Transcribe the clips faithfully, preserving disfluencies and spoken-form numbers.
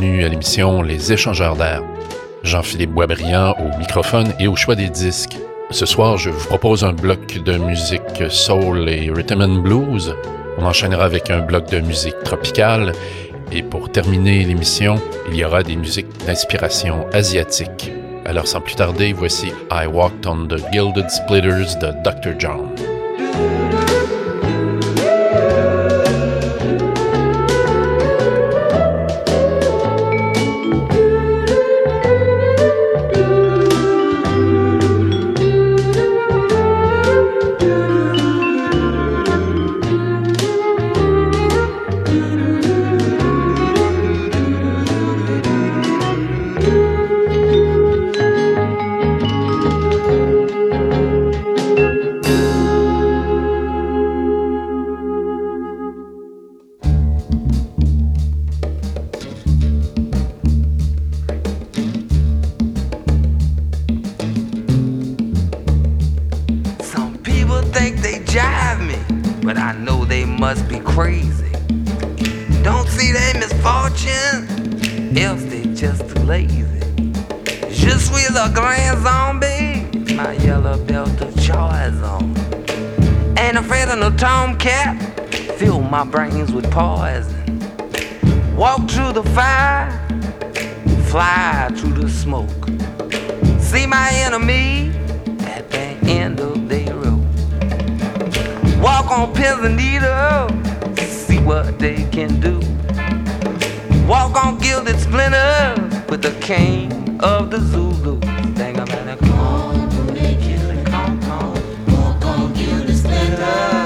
bienvenue à l'émission Les Échangeurs d'air. Jean-Philippe Boisbriand au microphone et au choix des disques. Ce soir, je vous propose un bloc de musique soul et rhythm and blues. On enchaînera avec un bloc de musique tropicale. Et pour terminer l'émission, il y aura des musiques d'inspiration asiatique. Alors sans plus tarder, voici I Walked on the Gilded Splitters de docteur John. My brains with poison. Walk through the fire, fly through the smoke. See my enemy at the end of their road. Walk on pins and needles, see what they can do. Walk on gilded splinters with the king of the Zulu. Dang about a con, they kill a con con. Walk on gilded splinters.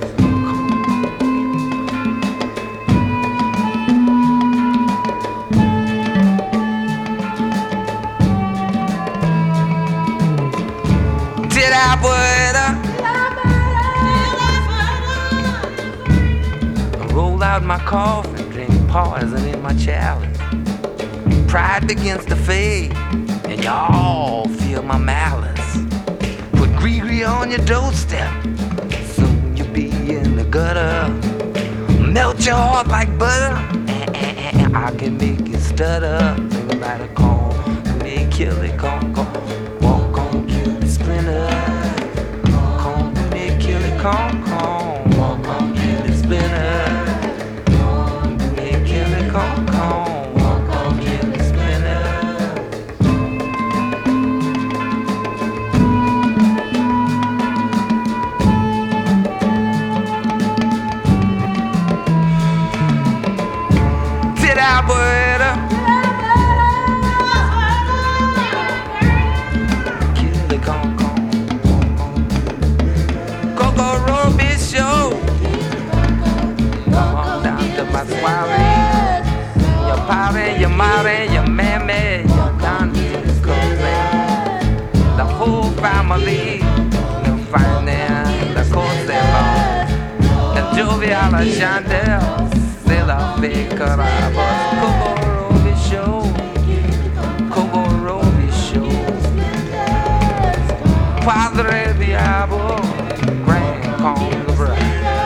Roll out my coffin, drink poison in my chalice. Pride begins to fade, and y'all feel my malice. Put Gree-Gree on your doorstep, soon you'll be in the gutter. Melt your heart like butter, and, and, and I can make you stutter. Think about a con, they kill it, con, con. Walk on, kill the splinter. Con, they kill it, con, con. Walk on, kill the splinter. Con, they kill it, con, con. Walk on, kill the splinter. Did I word up? My soiree, your party, your mommy, your mammy, your dancing cousin, the whole family, you'll find them, the Corsella, the jovial Chandel, Silla Ficarabas, Coco Roby Show, Coco Roby Show, Padre Diablo, Grand Conga Brother.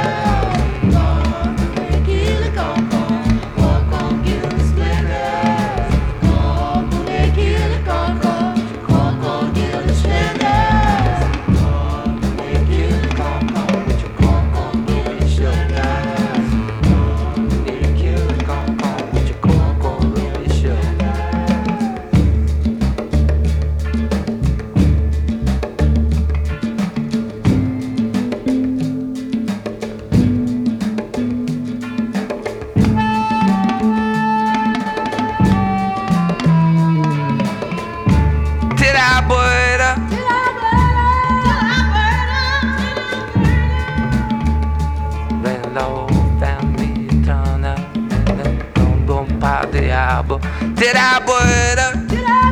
Did I put up? Did I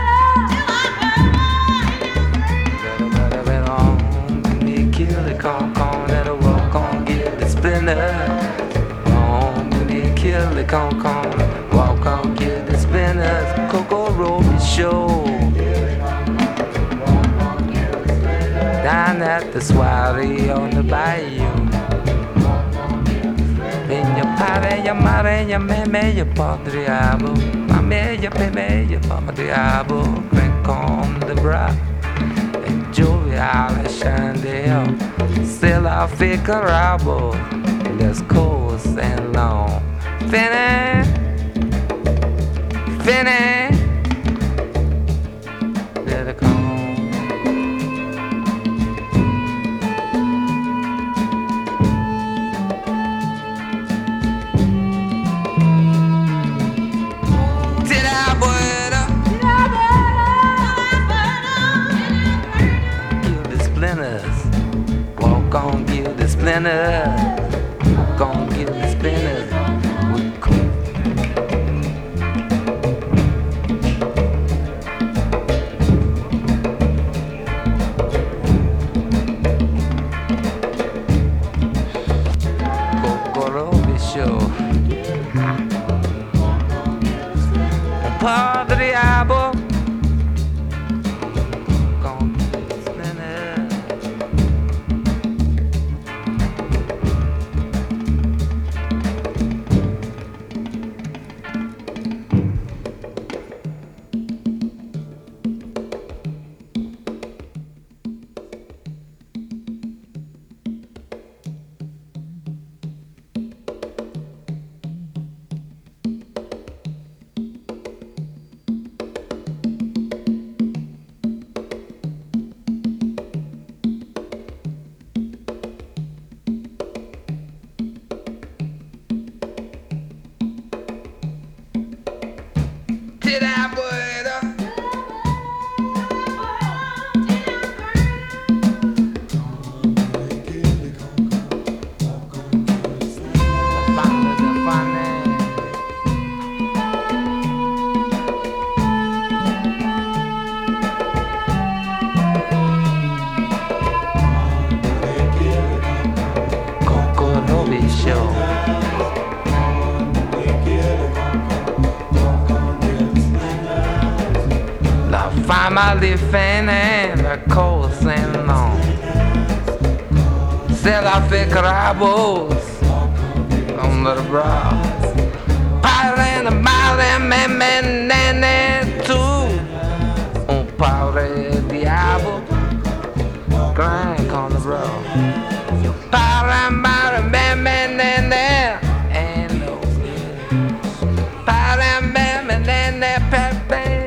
put up? Me kill the con con that'll walk on, get the splinter. On me kill the con con, walk on, get the spinners. Coco Roby Show. Down at the soiree on the bayou. In your party, meglio mare, me meglio po' diabo, ma meglio per meglio po' diabo, crank on the bra, e gioviale scendeo, still I figure out, let's coast and long, finish, finish, let it come. Walk on, give the splinters. Walk on, give the splinters. Kokoro show. Un padre abo. Family fan the coast and long. Still I figure I was on the brow. Piling the mile and man man and too. On power diabo. Crank on the road. Piling by the man man and there. And no. Piling man man and there. Pepe.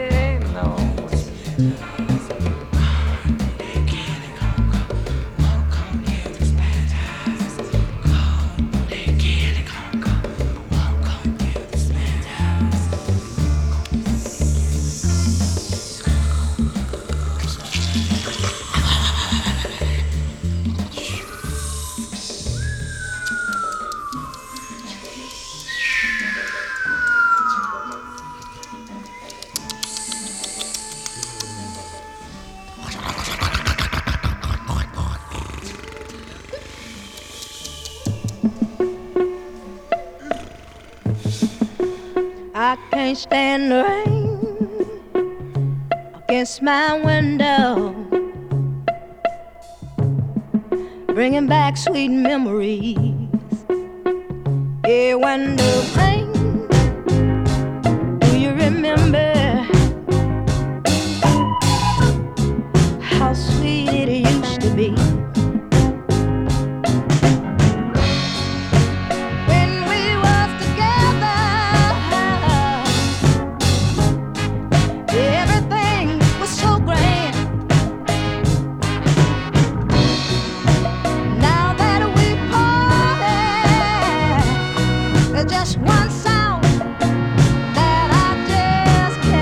I can't stand the rain against my window, bringing back sweet memories. Yeah, when the rain, do you remember how sweet it used to be? Just one sound that I just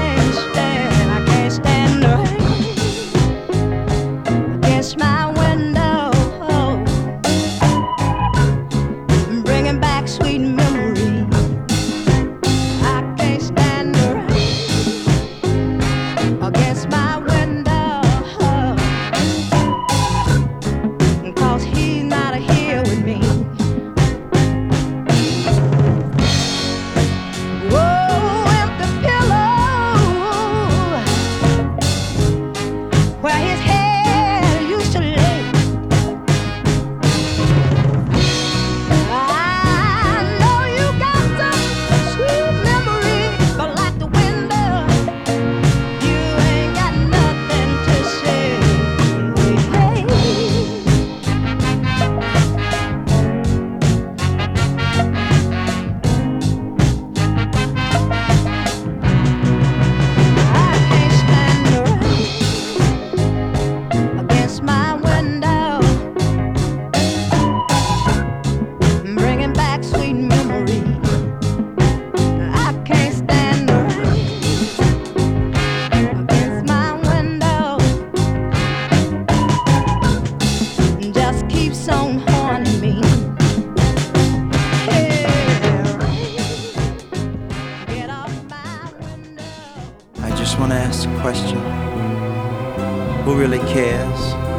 just want to ask a question. Who really cares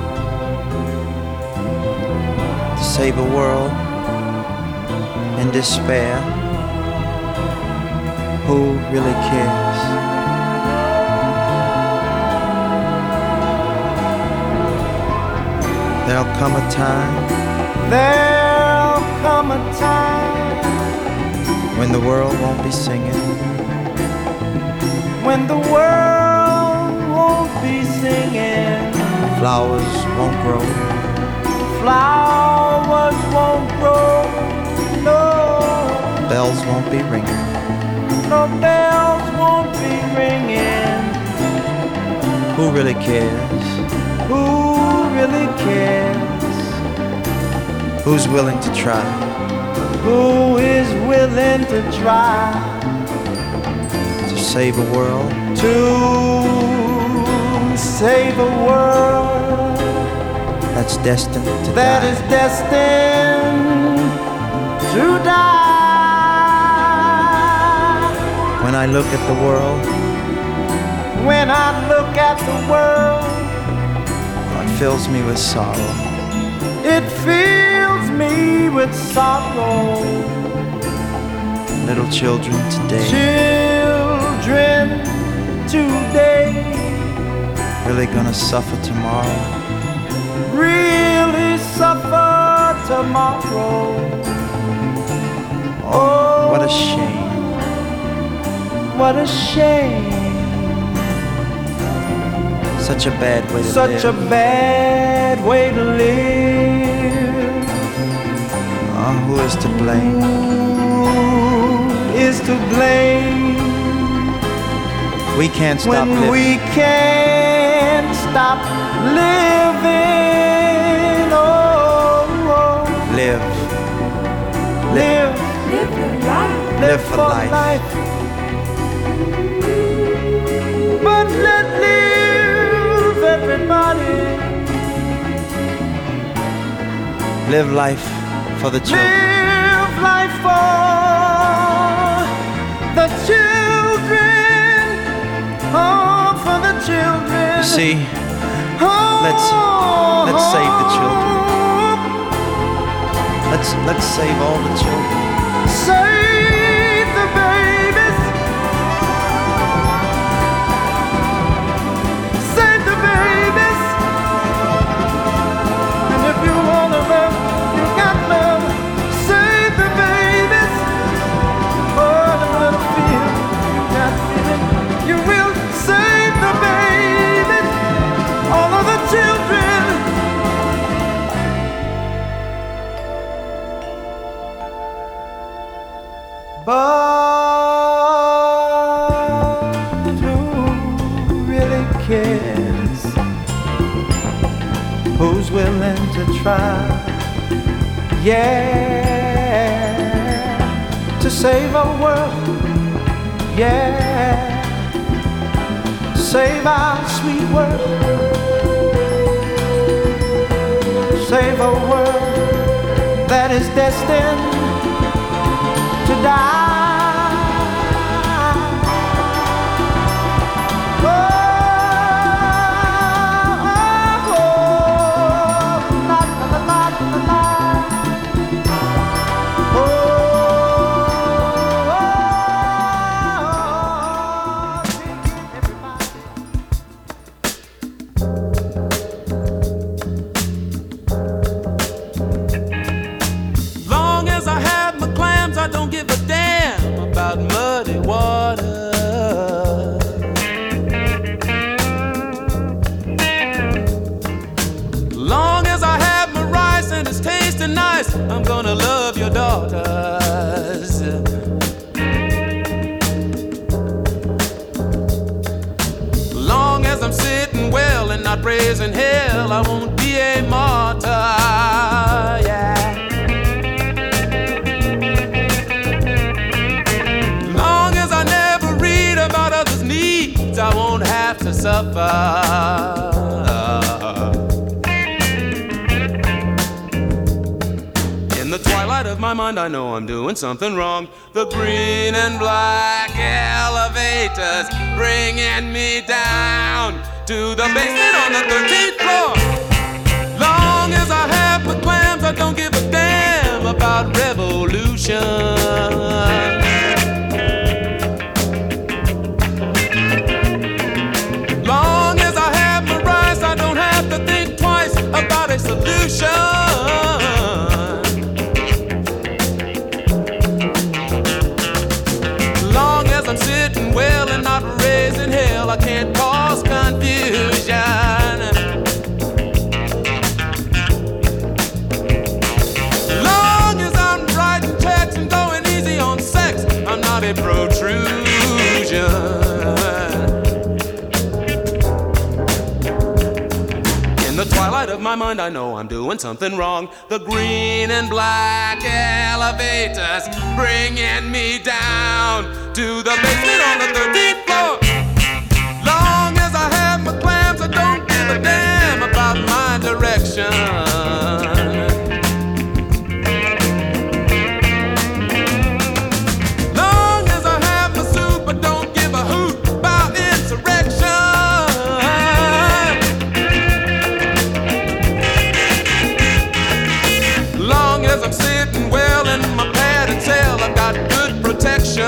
to save a world in despair? Who really cares? There'll come a time, there'll come a time when the world won't be singing, when the world won't be singing, flowers won't grow, flowers won't grow, no, bells won't be ringing, no bells won't be ringing. Who really cares? Who really cares? Who's willing to try? Who is willing to try to save a world? To save a world that's destined to die. That is destined to die. When I look at the world, when I look at the world, it fills me with sorrow. It fills me with sorrow. Little children today, children today, really gonna suffer tomorrow. Really suffer tomorrow. Oh, what a shame. What a shame. Such a bad way to Such live. Such a bad way to live. Oh, who is to blame? Who is to blame? We can't stop when living. we can't stop living. Oh, oh. Live. Live. Live your life. Live for life. life. But let live, everybody. Live life for the children. Live life for the children. Oh, for the children. See, oh, let's let's save the children. Let's let's save all the children. Save the babies. Save the babies. And if you wanna love, you got love. Save the babies. Oh, the little feel you got feeling. You will save the babies. All of the children. But who really cares? Who's willing to try? Yeah, to save our world. Yeah, save our sweet world. Save a world that is destined to die. Oh, oh, oh, la, la, la, la, la, la. Oh, Long as I have my clams, I don't give a damn about muddy water. Long as I have my rice and it's tasting nice, I'm gonna love your daughters. Long as I'm sitting well and not raising hell, I won't be a martyr. Yeah. Long as I never read about others' needs, I won't have to suffer. In the twilight of my my mind, I know I'm doing something wrong. The green and black elevators bringing me down to the basement on the thirteenth floor. Long as I have my clams, I don't give a damn about revolution. Long as I have my rice, I don't have to think twice about a solution. Long as I'm sitting well and not raising hell, I can't cause confusion. Long as I'm writing checks and going easy on sex, I'm not a protrusion. In the twilight of my mind, I know I'm doing something wrong. The green and black elevators bringing me down to the basement on the thirteenth floor. Long as I have my clams, I don't give a damn about my direction. Long as I have my soup, I don't give a hoot about insurrection. Long as I'm sitting well in my padded cell, I've got good protection.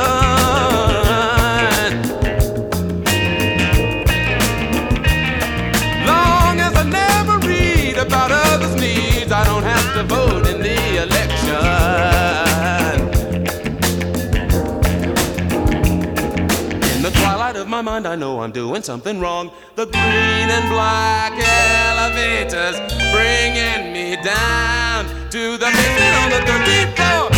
Long as I never read about others' needs, I don't have to vote in the election. In the twilight of my mind, I know I'm doing something wrong. The green and black elevators bringing me down to the basement on the thirteenth floor.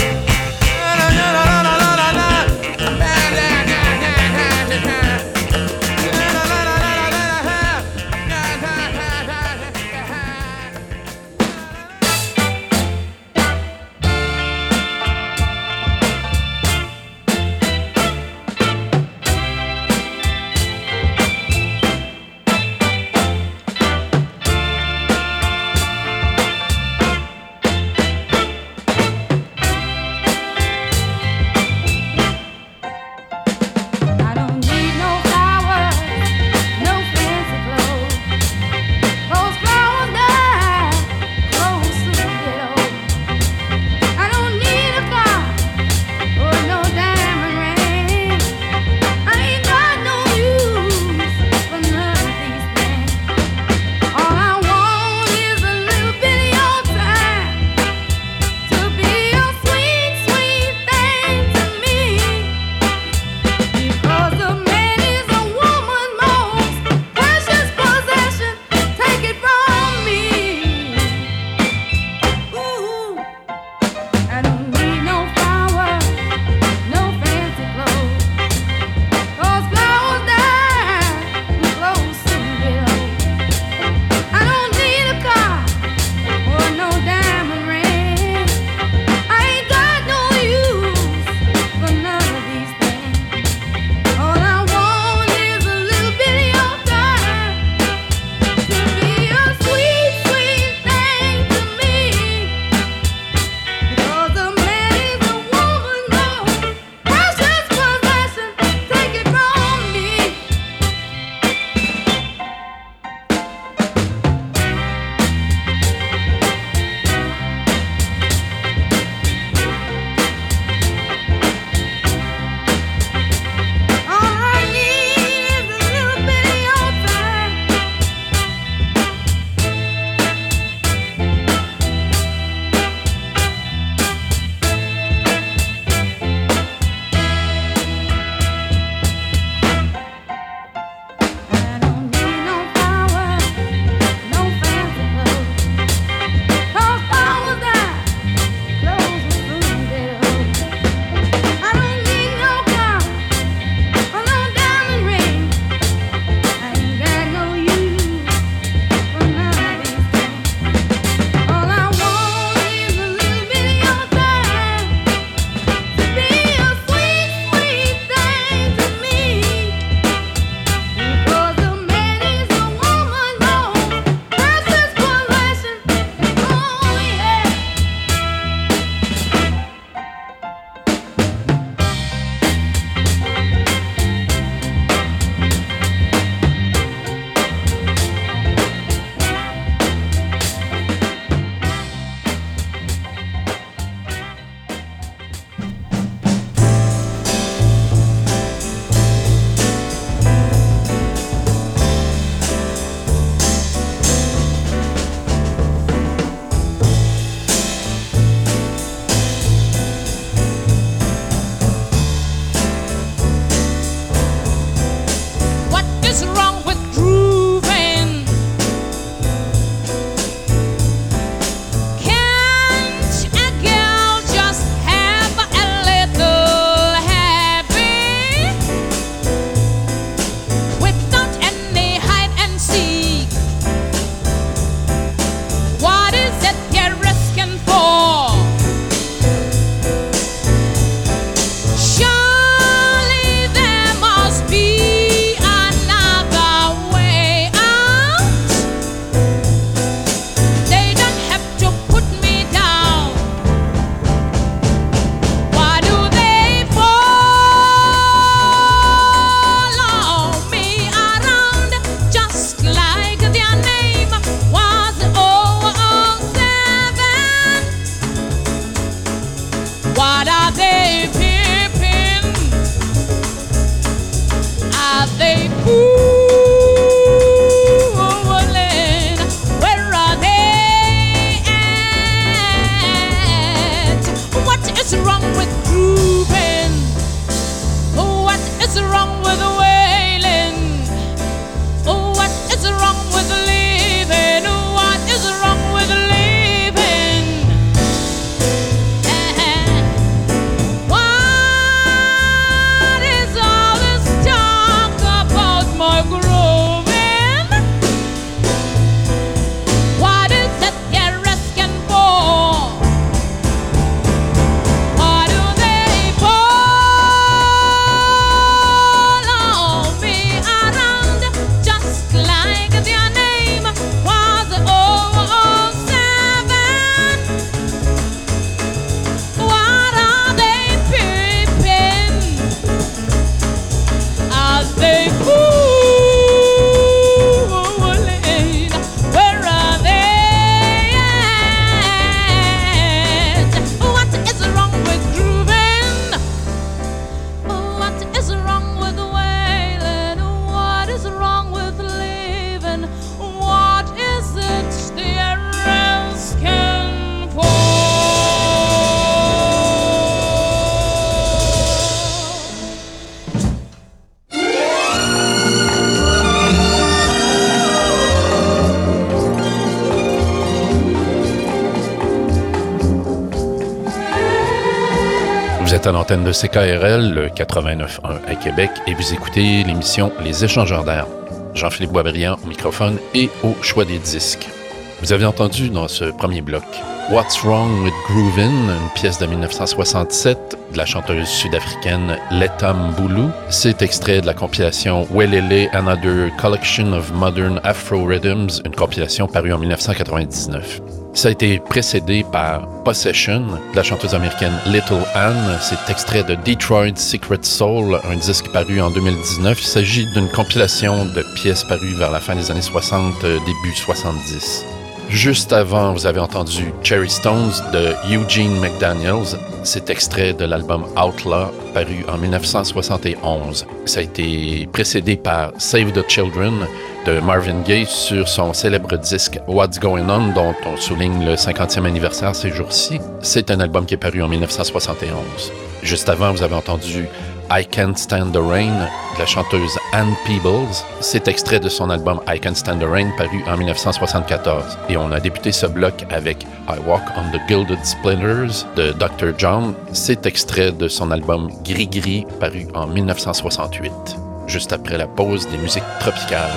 à l'antenne de C K R L, le quatre-vingt-neuf point un à Québec, et vous écoutez l'émission Les Échangeurs d'air. Jean-Philippe Boisbriand au microphone et au choix des disques. Vous avez entendu dans ce premier bloc What's Wrong with Groovin', une pièce de dix-neuf cent soixante-sept de la chanteuse sud-africaine Letta Mbulu. C'est extrait de la compilation Welele Another Collection of Modern Afro Rhythms, une compilation parue en dix-neuf cent quatre-vingt-dix-neuf. Ça a été précédé par Possession de la chanteuse américaine Little Anne. C'est extrait de Detroit Secret Soul, un disque paru en deux mille dix-neuf. Il s'agit d'une compilation de pièces parues vers la fin des années soixante, début soixante-dix. Juste avant, vous avez entendu Cherry Stones de Eugene McDaniels. C'est extrait de l'album Outlaw, paru en dix-neuf cent soixante et onze. Ça a été précédé par Save the Children de Marvin Gaye sur son célèbre disque What's Going On, dont on souligne le cinquantième anniversaire ces jours-ci. C'est un album qui est paru en dix-neuf cent soixante et onze. Juste avant, vous avez entendu I Can't Stand the Rain de la chanteuse Ann Peebles. C'est extrait de son album I Can't Stand the Rain paru en dix-neuf cent soixante-quatorze. Et on a débuté ce bloc avec I Walk on the Gilded Splinters de docteur John. C'est extrait de son album Gris Gris paru en dix-neuf cent soixante-huit. Juste après la pause des musiques tropicales.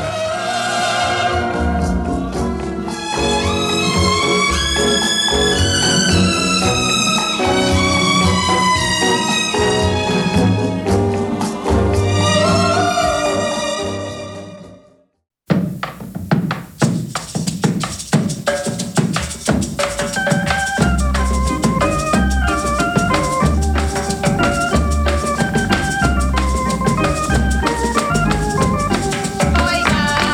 Oiga,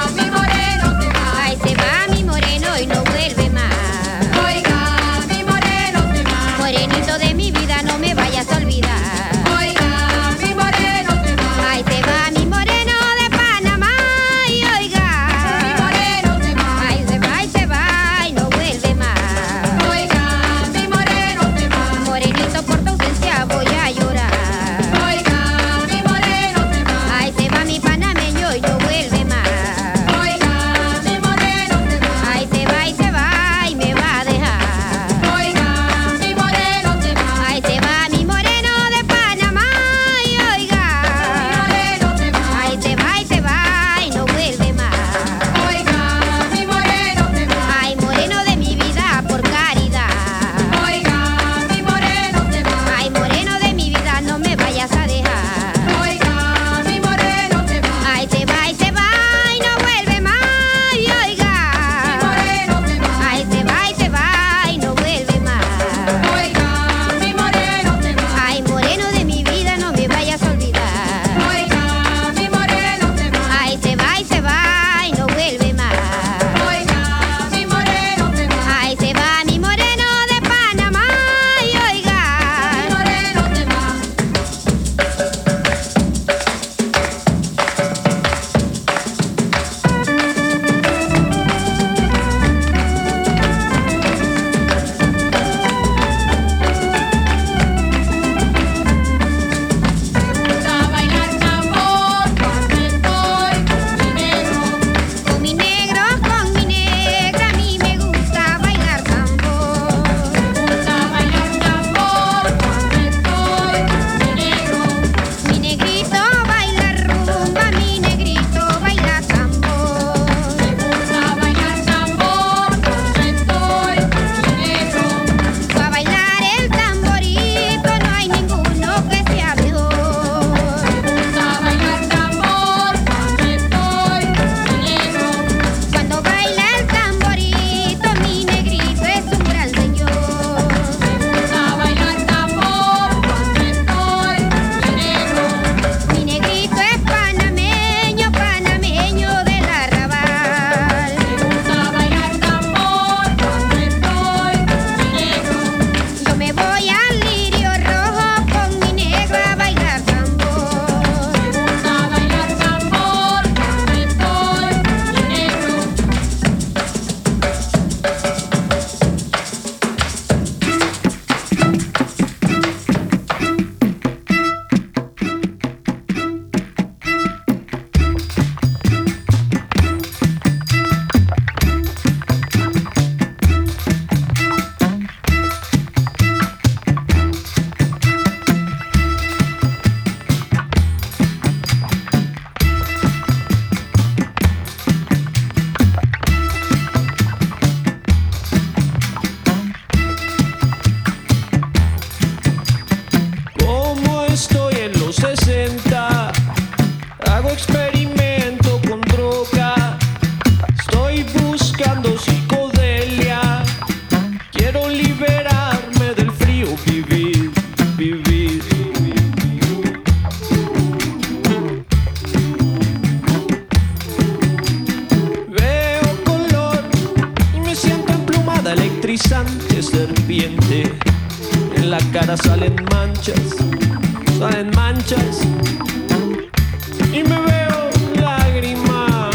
electrizante serpiente. En la cara salen manchas, salen manchas y me veo lágrimas.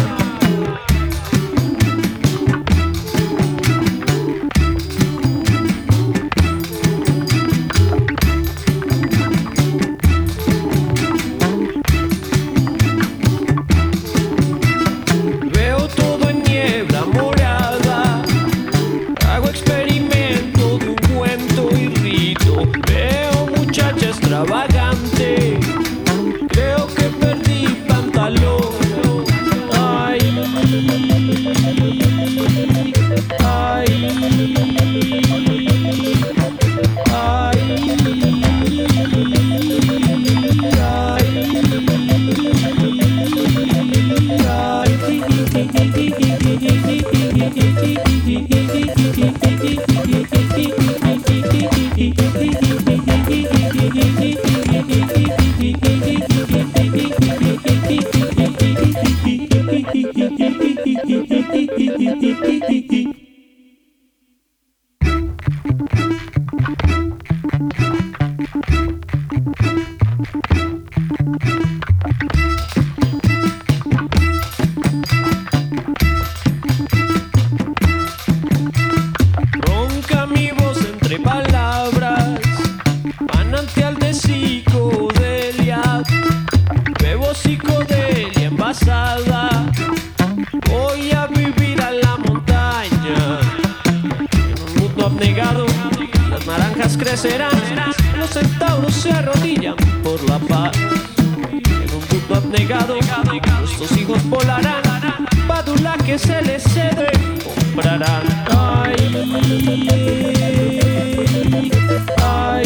Veo todo en niebla morada, hago experimento de un cuento y rito. Veo muchacha extravagante, creo que perdí pantalón. Ay, ay, ronca mi voz entre palabras, manantial de psicodelia. Bebo psicodelia envasada, voy a vivir a la montaña. En un mundo abnegado, las naranjas crecerán, los centauros se arrodillan por la paz. En un mundo abnegado, nuestros hijos volarán, pádula que se les cede, comprarán. Ay, ay,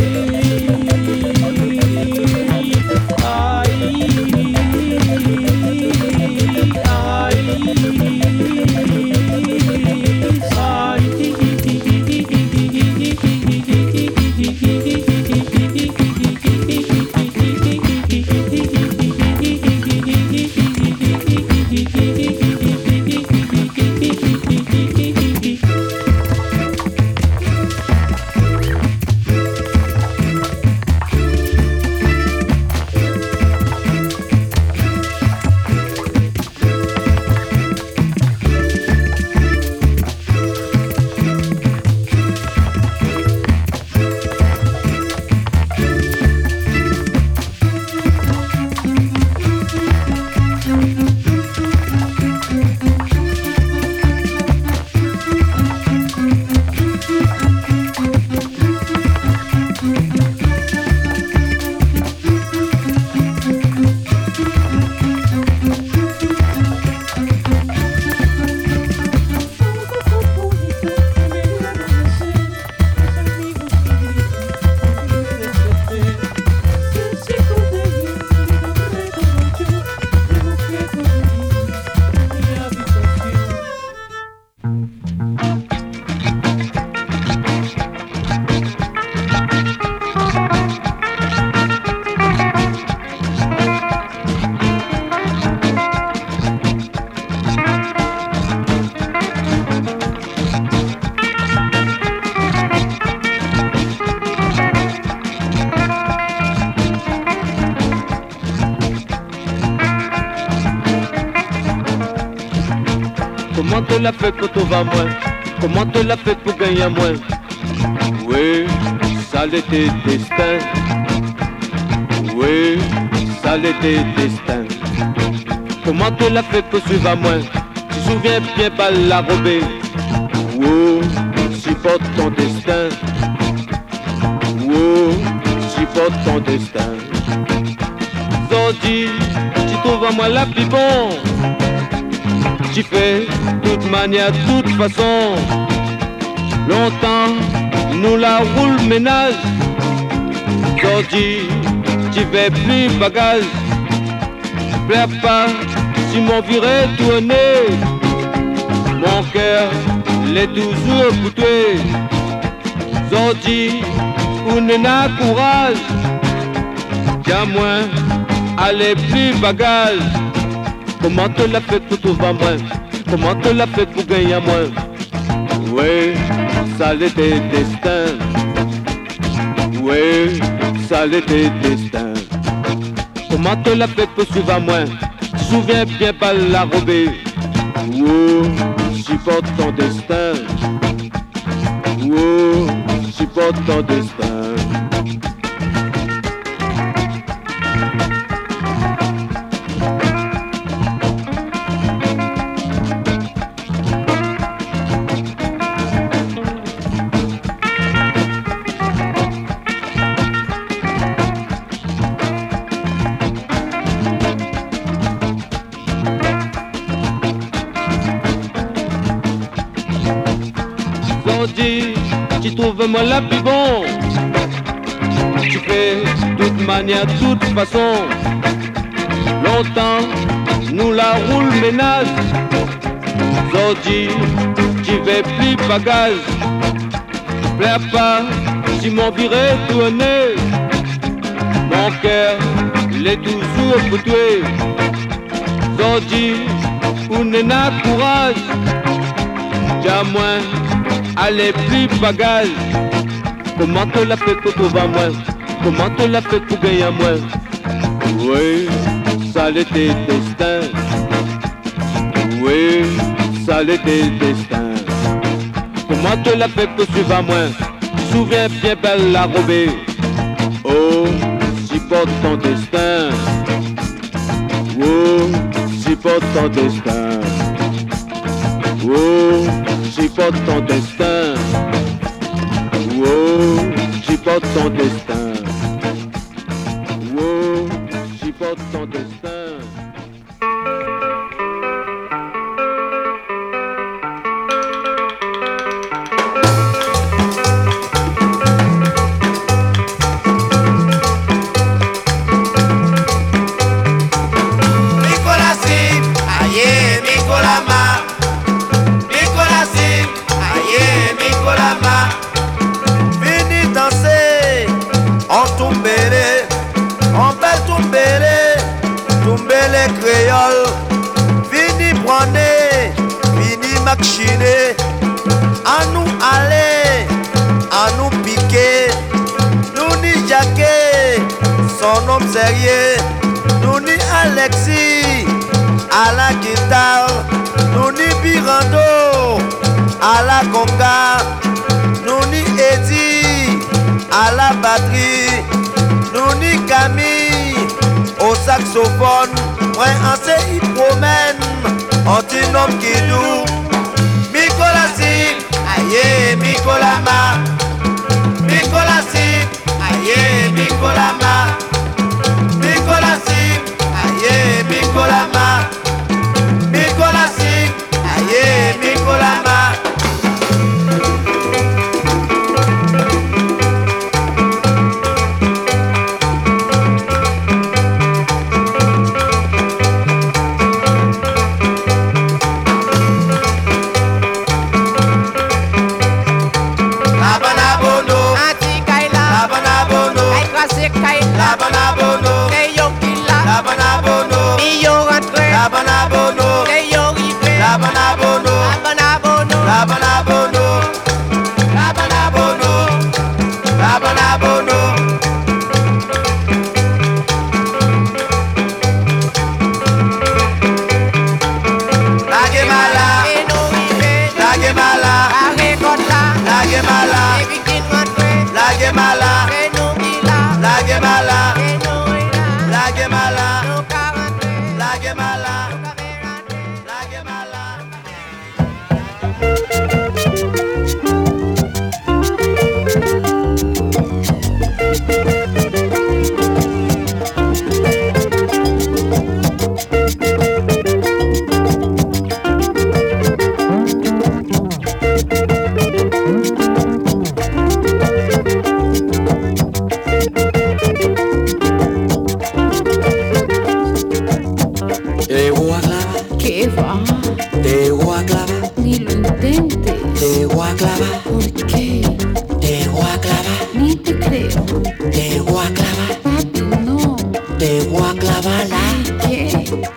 Comment te l'a fait pour trouver moins? Comment te l'a fait pour gagner moins? Oui, ça l'était destin. Oui, ça l'était destin. Comment te l'a fait pour suivre moins? Tu te souviens bien pas la robée. Oh, supporte ton destin. Oh, supporte ton destin. Zodi, tu trouves à moi la plus bon. Tu fais toute manière, toute façon. Longtemps, nous la roule ménage. Zodi, tu fais plus bagage. Plaire pas, tu m'en virais tourner. Mon cœur l'est toujours pour toi. Zodi, ou n'a courage. Tiens moins, allez plus bagage. Comment te l'a fait pour trouver moins? Comment te l'a fait pour gagner moins? Ouais, ça l'était destin. Ouais, ça l'était destin. Comment te la fait poursuivre à moi? Tu te souviens bien pas la robée. Oh, supporte ton destin. Oh, supporte ton destin. Tu trouves moi la plus bon. Tu fais toute manière, toute façon. Longtemps, nous la roule ménage. Zordi, tu fais plus bagage. Plaît pas, si mon viré tourné. Mon cœur, il est toujours pour toi. Zordi, ou n'a courage. J'ai moins. Allez, plus bagage. Comment te la fait pour trouver moi? Comment te la fait pour gagner moi? Oui, ça l'était destin. Oui, ça l'était destin. Comment te la fait pour suivre moi? Souviens bien belle la robée. Oh, supporte ton destin. Oh, supporte ton destin. Oh, supporte ton destin. Oh, supporte ton destin. Oh, supporte ton destin. Créole, vini prendre, vini machiner, à nous aller, à nous piquer, nous ni Jacques, son nom sérieux, nous ni Alexis, à la guitare, nous ni Birando, à la conga, nous ni Eddie, à la batterie, nous ni Camille, au saxophone. Moi, on sait, il promène, on dit nom qui nous. Mikolasi, aïe, Mikolama. Mikolasi, aïe, Mikolama. Mikolasi, aïe, Mikolama. Mikolasi, aïe, Mikolama.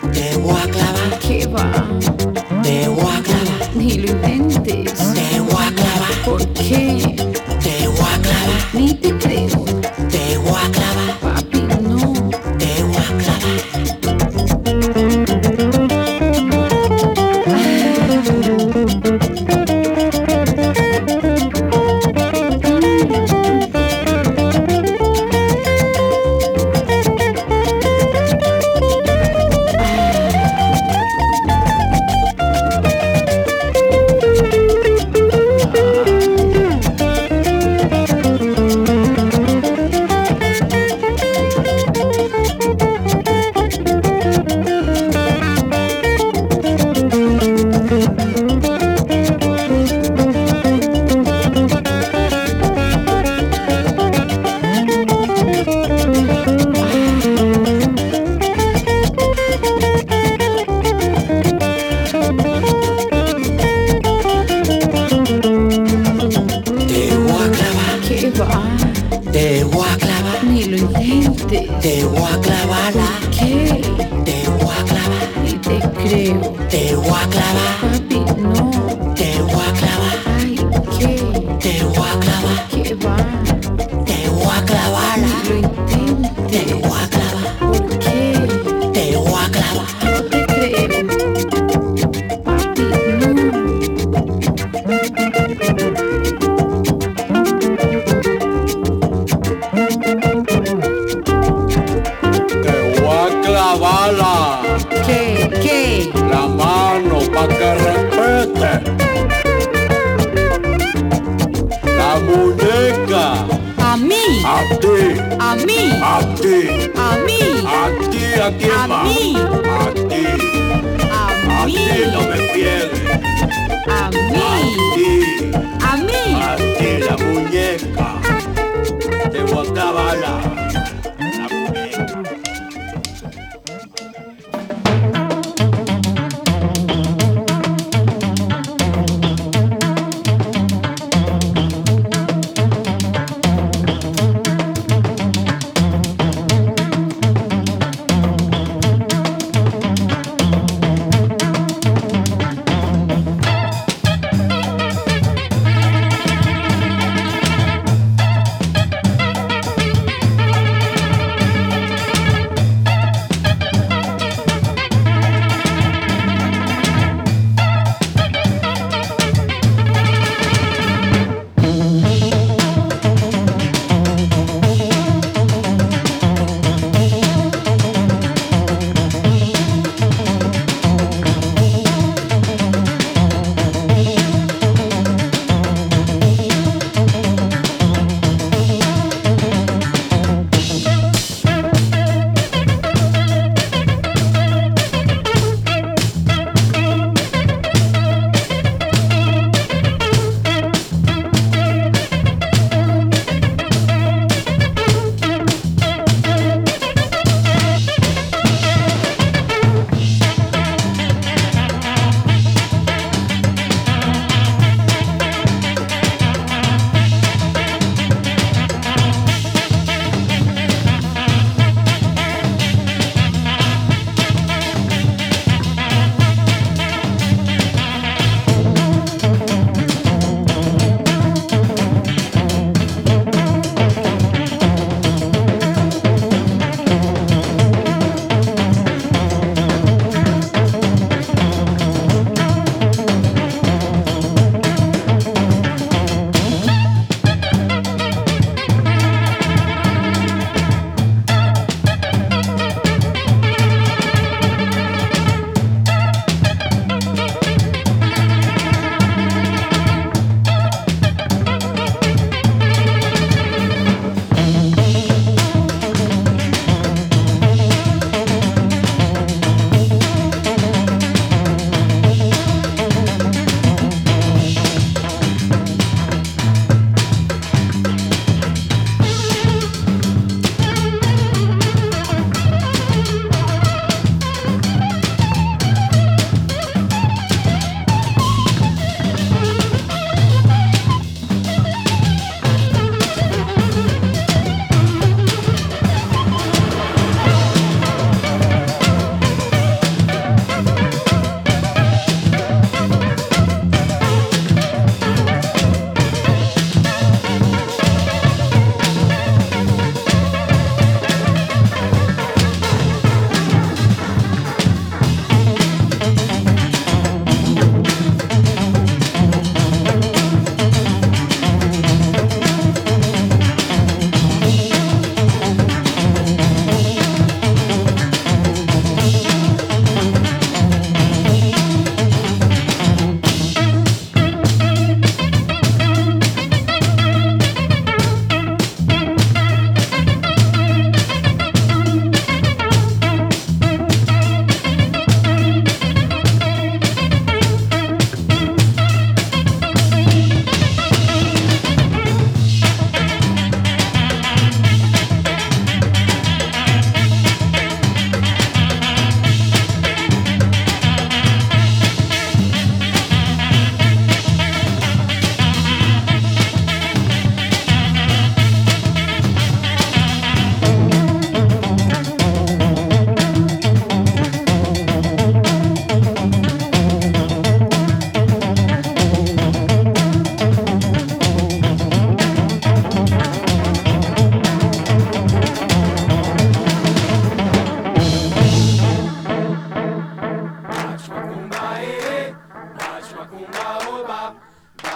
Te voy a clavar, ni lo intentes. Te voy a clavar. ¿Por qué? Te voy a clavar. Ni te creo. Te voy a clavar. Papi, no. Te voy a clavar. Te voy a clavar. ¿Qué? Te voy a clavar. Ni te creo. Te voy a clavar. Papi, no. Te voy a clavar. Ay, ¿qué? Te voy a clavar. ¿Qué va? Te voy a clavar. Ni lo intentes. Te voy a clavar. ¿Por qué? Te voy a clavar. No te creo. Papi, no. Clavala. ¿Qué? ¿Qué? La mano pa' que respete. La muñeca. ¿A mí? A ti. ¿A mí? A ti. ¿A mí? A ti, ¿a quién ¿A más? mí? A ti. ¿A A mí? ti no me pierdes. ¿A A mí? ti. ¿A mí? A ti, la muñeca. Te voy a clavarla. La muñeca.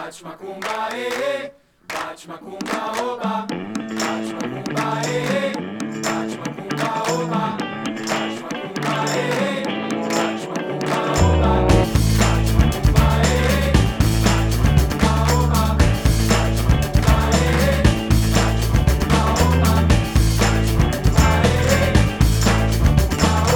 bate macumba, eh, bate macumba, oba, bate macumba, eh, bate macumba, oba, bate macumba, eh, bate macumba, oba, bate macumba, eh, bate macumba, oba, bate macumba, eh, bate macumba, oba, bate macumba, eh, bate macumba,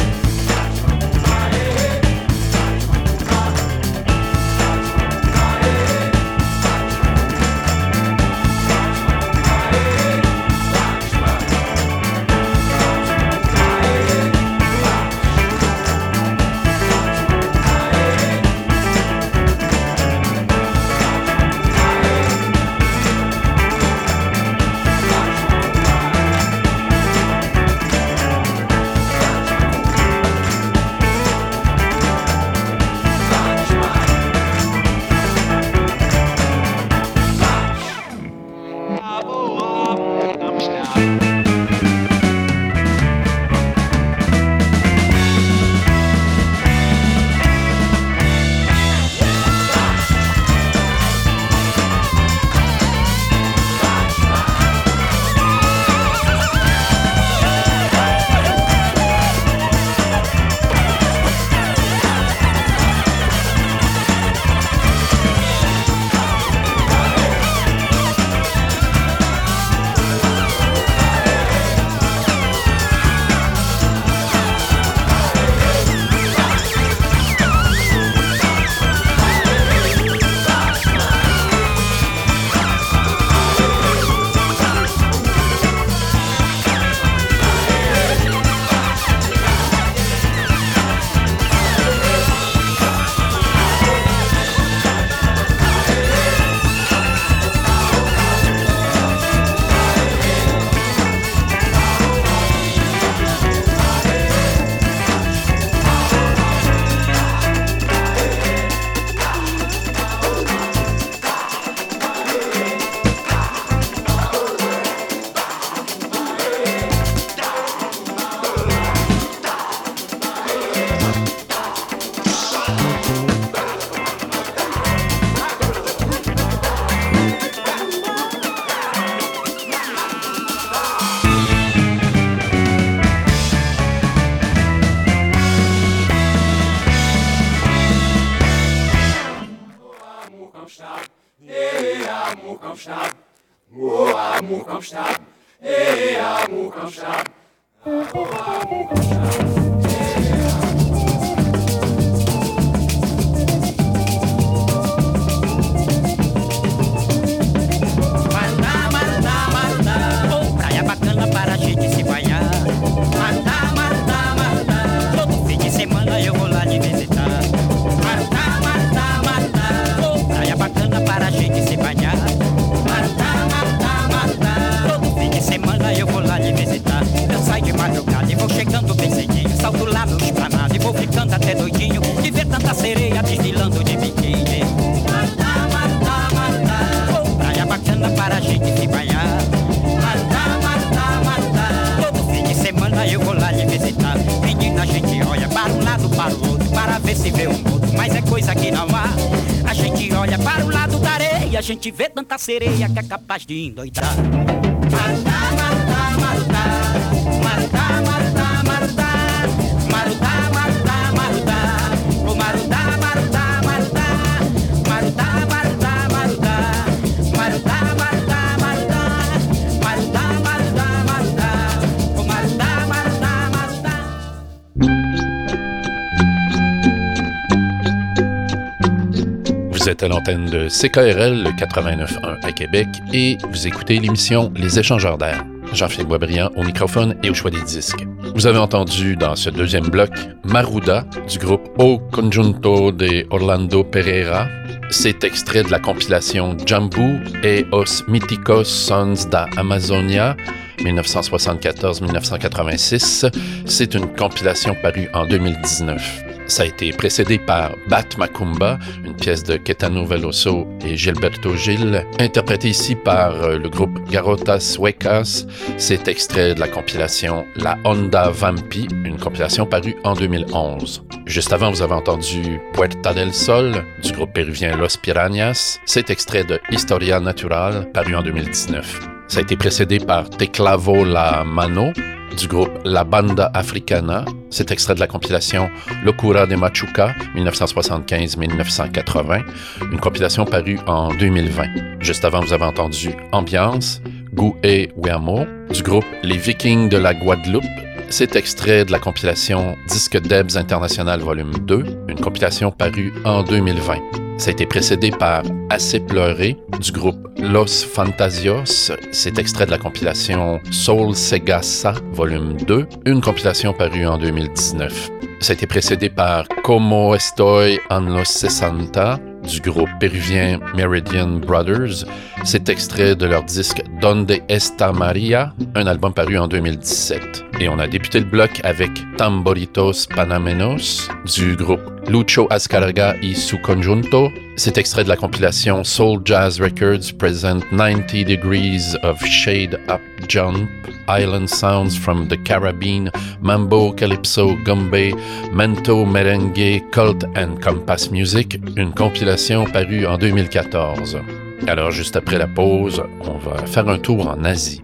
a gente vê tanta sereia que é capaz de endoidar. Marutá, marutá, marutá, marutá, marutá, marutá, marutá, marutá, marutá, o marutá, marutá, marutá, marutá, marutá, marutá, marutá, marutá, marutá, marutá, marutá, marutá, o marutá, marutá, marutá. Vous êtes à l'antenne de C K R L quatre-vingt-neuf point un à Québec et vous écoutez l'émission Les Échangeurs d'air. Jean-Philippe Boisbriand au microphone et au choix des disques. Vous avez entendu dans ce deuxième bloc Maruda du groupe O Conjunto de Orlando Pereira. C'est extrait de la compilation Jambu e os Míticos Sons da Amazonia dix-neuf soixante-quatorze à dix-neuf quatre-vingt-six. C'est une compilation parue en deux mille dix-neuf. Ça a été précédé par Bat Macumba, une pièce de Caetano Veloso et Gilberto Gil, interprétée ici par le groupe Garotas Huecas. C'est extrait de la compilation La Onda Vampi, une compilation parue en deux mille onze. Juste avant, vous avez entendu Puerta del Sol du groupe péruvien Los Piranhas. C'est extrait de Historia Natural, paru en deux mille dix-neuf. Ça a été précédé par Te clavo la mano du groupe La Banda Africana. C'est extrait de la compilation Locura de Machuca, dix-neuf cent soixante-quinze à dix-neuf cent quatre-vingts, une compilation parue en deux mille vingt. Juste avant, vous avez entendu Ambiance, Gue Weamo, du groupe Les Vikings de la Guadeloupe. C'est extrait de la compilation Disque Debs International Volume deux, une compilation parue en deux mille vingt. Ça a été précédé par Assez pleuré du groupe Los Fantasios. C'est extrait de la compilation Soul Segasa Volume deux, une compilation parue en deux mille dix-neuf. Ça a été précédé par Como Estoy en los sesenta du groupe péruvien Meridian Brothers. C'est extrait de leur disque Donde Está Maria, un album paru en deux mille dix-sept. Et on a débuté le bloc avec Tamboritos Panamenos du groupe Lucho Azcárraga y su conjunto. C'est extrait de la compilation Soul Jazz Records Present ninety Degrees of Shade Up Jump, Island Sounds from the Caribbean, Mambo, Calypso, Gumbe, Mento, Merengue, Cult and Compass Music, une compilation parue en deux mille quatorze. Alors, juste après la pause, on va faire un tour en Asie.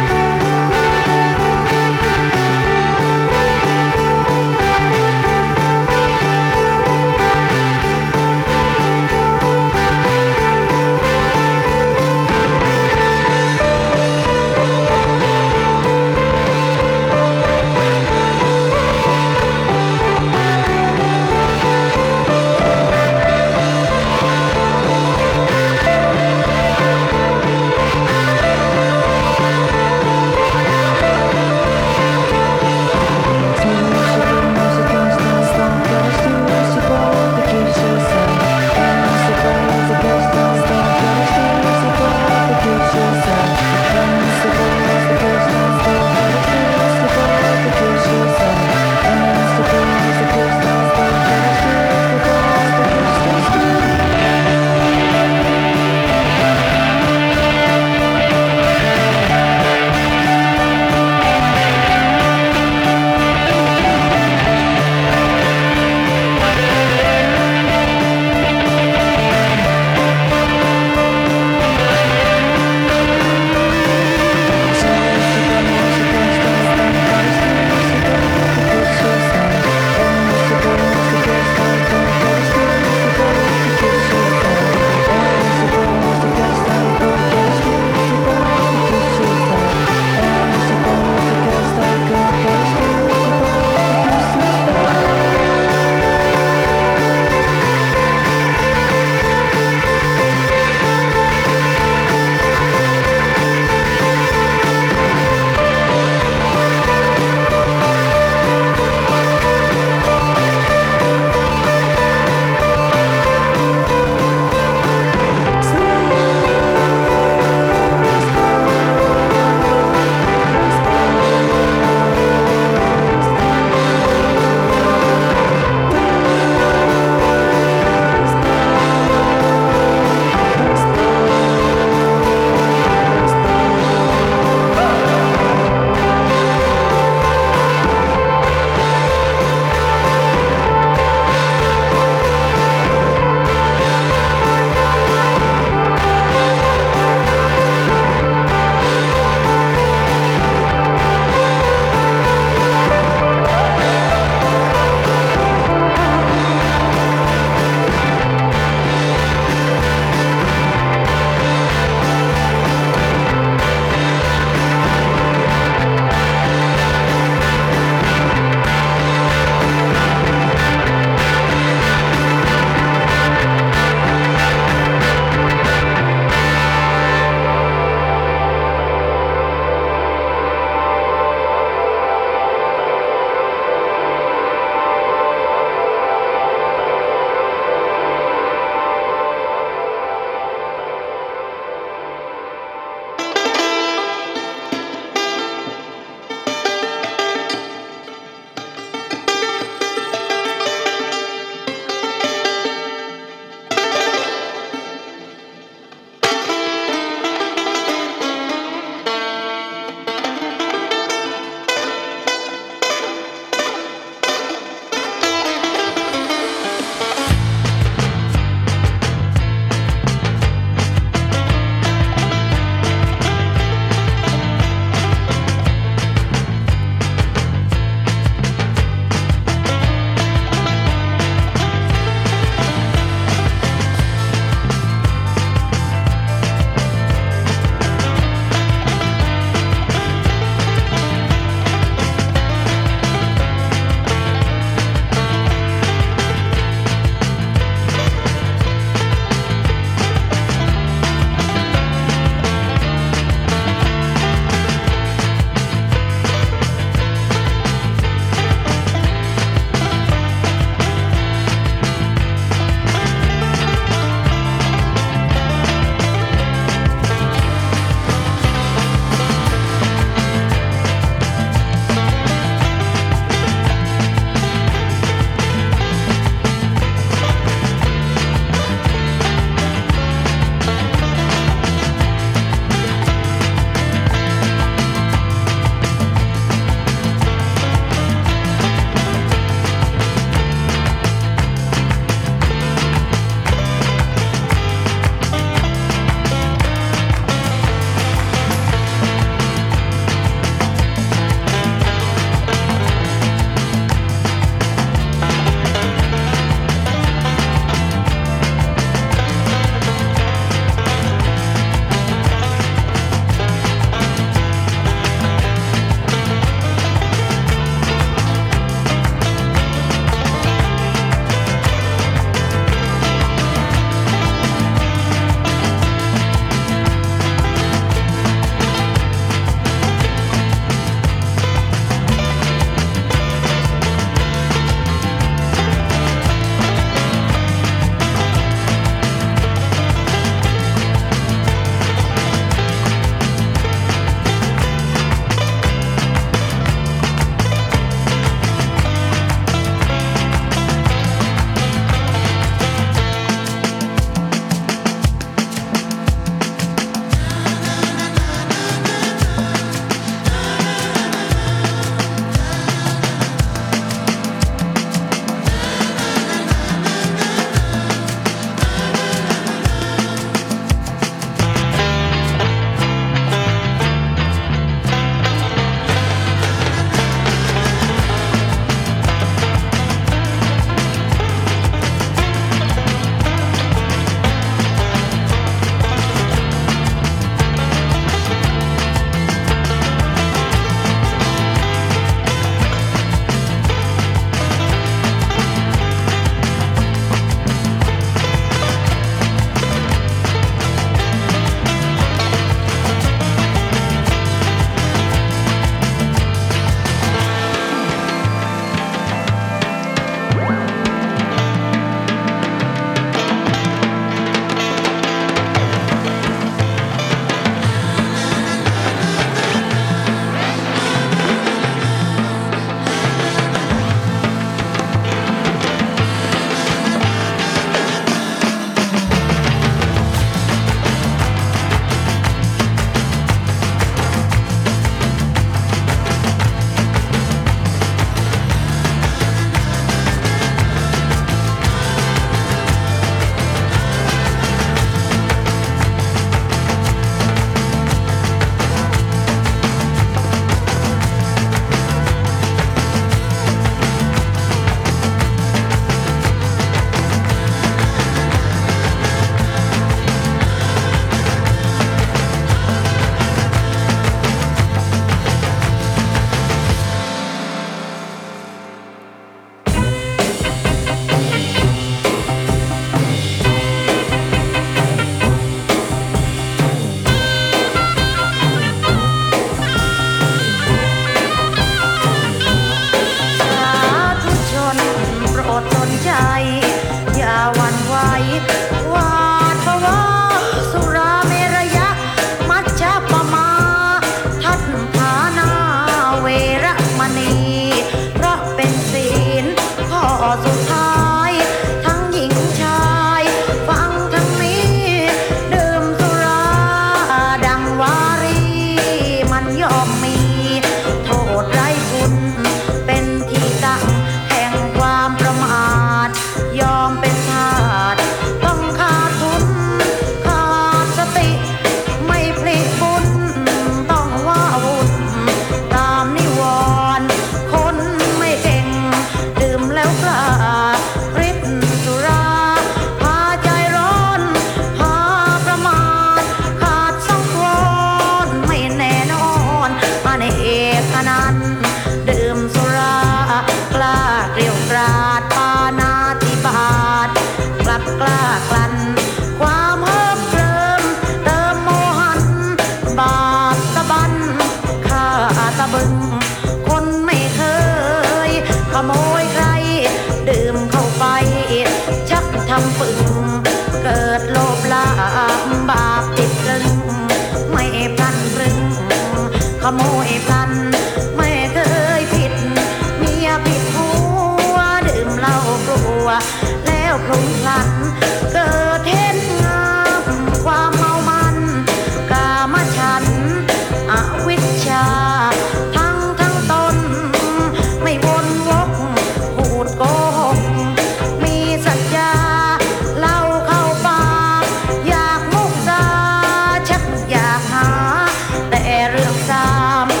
กกล้ากลั่นความเฮิมเกริมเติมโมหันบาปตะบันข้าตะบึงคนไม่เคยขโมยใครดื่มเข้าไปชักทำปึงเกิดโลภลาบบาปติดรึงไม่พลันพรึงขโมยพลันไม่เคยผิดเมียผิดหัวดื่มเหล้ากลัวแล้วพลุงพลันเกิดเห็นงามความเมามันกามฉันท์อวิชชาทั้งทั้งตนไม่วนวกพูดโกหกมีสัญญาเล่าเข้าปากอยากมุกตาชักอยากหาแต่เรื่องสาม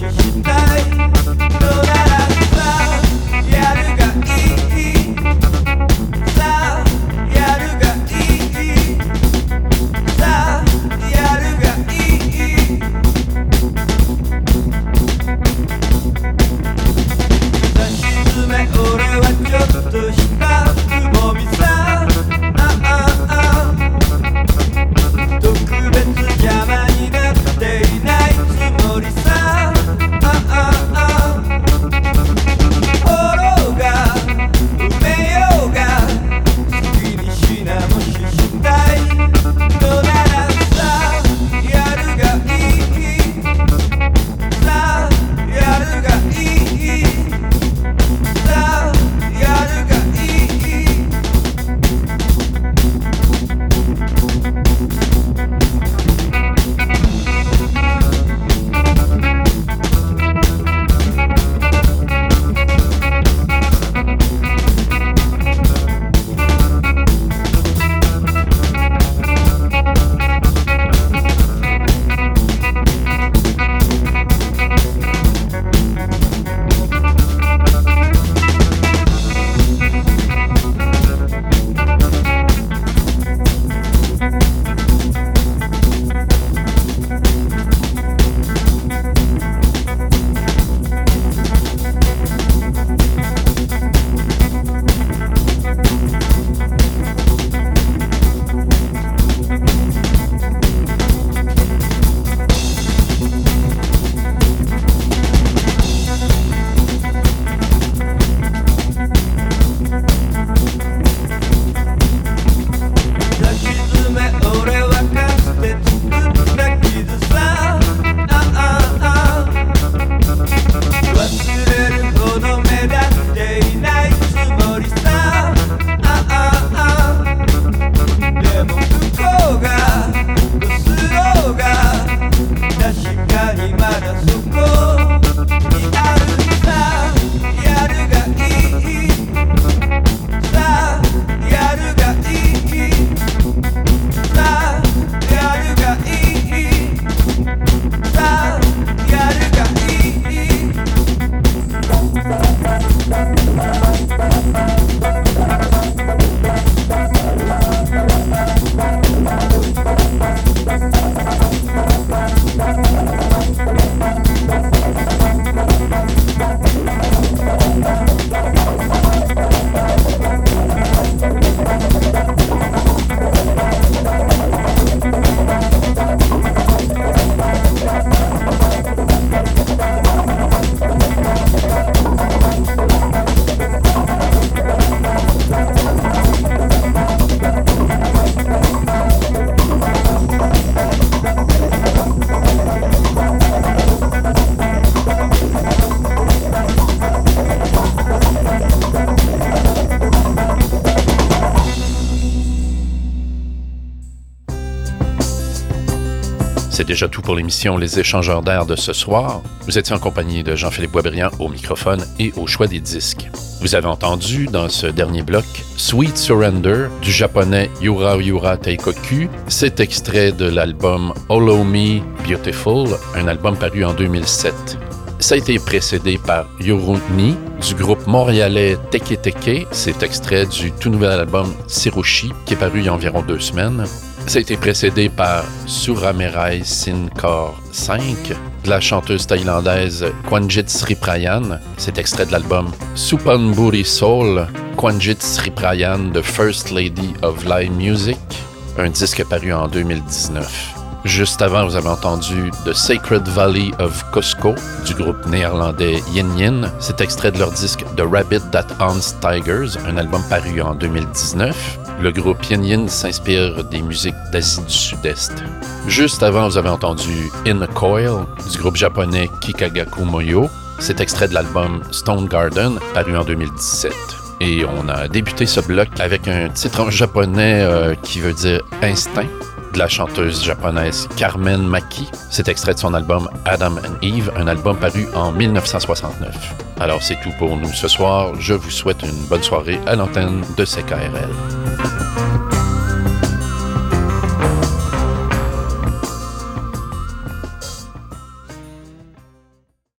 C'est déjà tout pour l'émission Les Échangeurs d'air de ce soir. Vous étiez en compagnie de Jean-Philippe Boisbriand au microphone et au choix des disques. Vous avez entendu dans ce dernier bloc Sweet Surrender du japonais Yura Yura Teikoku. C'est extrait de l'album Hollow Me Beautiful, un album paru en deux mille sept. Ça a été précédé par Yoruni du groupe montréalais Teke Teke. C'est extrait du tout nouvel album Sirushi qui est paru il y a environ deux semaines. Ça a été précédé par Suramerai Sinkor cinq de la chanteuse thaïlandaise Kwanjit Sriprayan. C'est extrait de l'album Supanburi Soul, Kwanjit Sriprayan, The First Lady of Live Music, un disque paru en deux mille dix-neuf. Juste avant, vous avez entendu The Sacred Valley of Cusco du groupe néerlandais Yin Yin. C'est extrait de leur disque The Rabbit That Hunts Tigers, un album paru en deux mille dix-neuf. Le groupe Yin Yin s'inspire des musiques d'Asie du Sud-Est. Juste avant, vous avez entendu In a Coil du groupe japonais Kikagaku Moyo. C'est extrait de l'album Stone Garden, paru en deux mille dix-sept. Et on a débuté ce bloc avec un titre en japonais euh, qui veut dire « Instinct » de la chanteuse japonaise Carmen Maki. C'est extrait de son album Adam and Eve, un album paru en dix-neuf cent soixante-neuf. Alors c'est tout pour nous ce soir. Je vous souhaite une bonne soirée à l'antenne de C K R L.